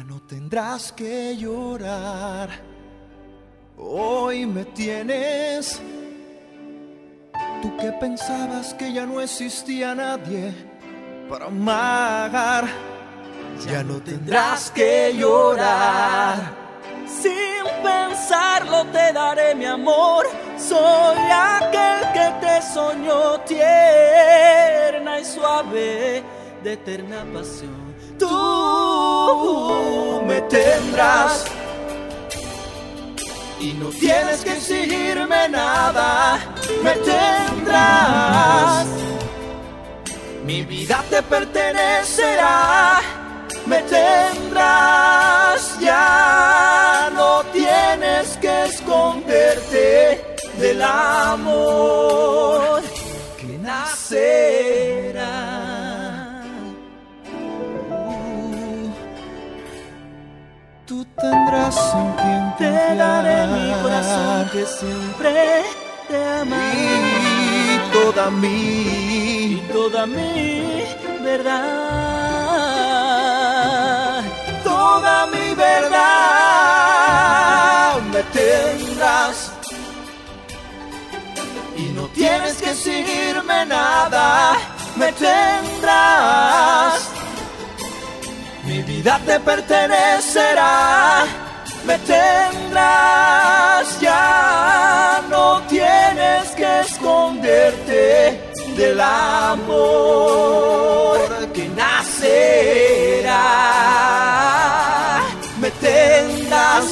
no tendrás que llorar. Hoy me tienes. Tú que pensabas que ya no existía nadie para amar, ya no tendrás que llorar. Sin pensarlo te daré mi amor. Soy aquel que te soñó tierna y suave, de eterna pasión. Tú me tendrás y no tienes que exigirme nada. Me tendrás, mi vida te pertenecerá. Me tendrás, ya no tienes que esconderte del amor que nacerá. Tú tendrás en quien te daré mi corazón que siempre te amará. Y toda mi verdad, toda mi verdad me tendrás. Y no tienes que exigirme nada, me tendrás. Mi vida te pertenecerá, me tendrás. Ya no tienes que esconderte del amor que nacerá. Me tendrás,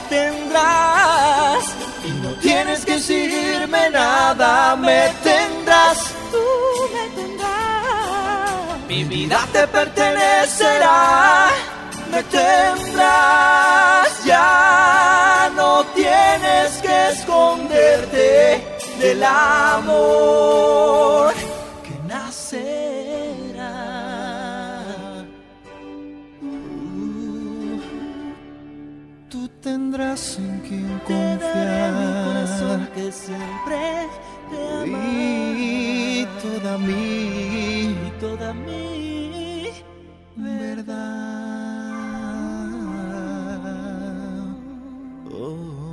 y no tienes que exigirme nada. Me tendrás, tú me tendrás. Mi vida te pertenecerá. Me tendrás, ya no tienes que esconderte del amor que nacerá. Tú tendrás en quien confiar. Te daré mi corazón que siempre te amará. Y toda mi verdad. Oh.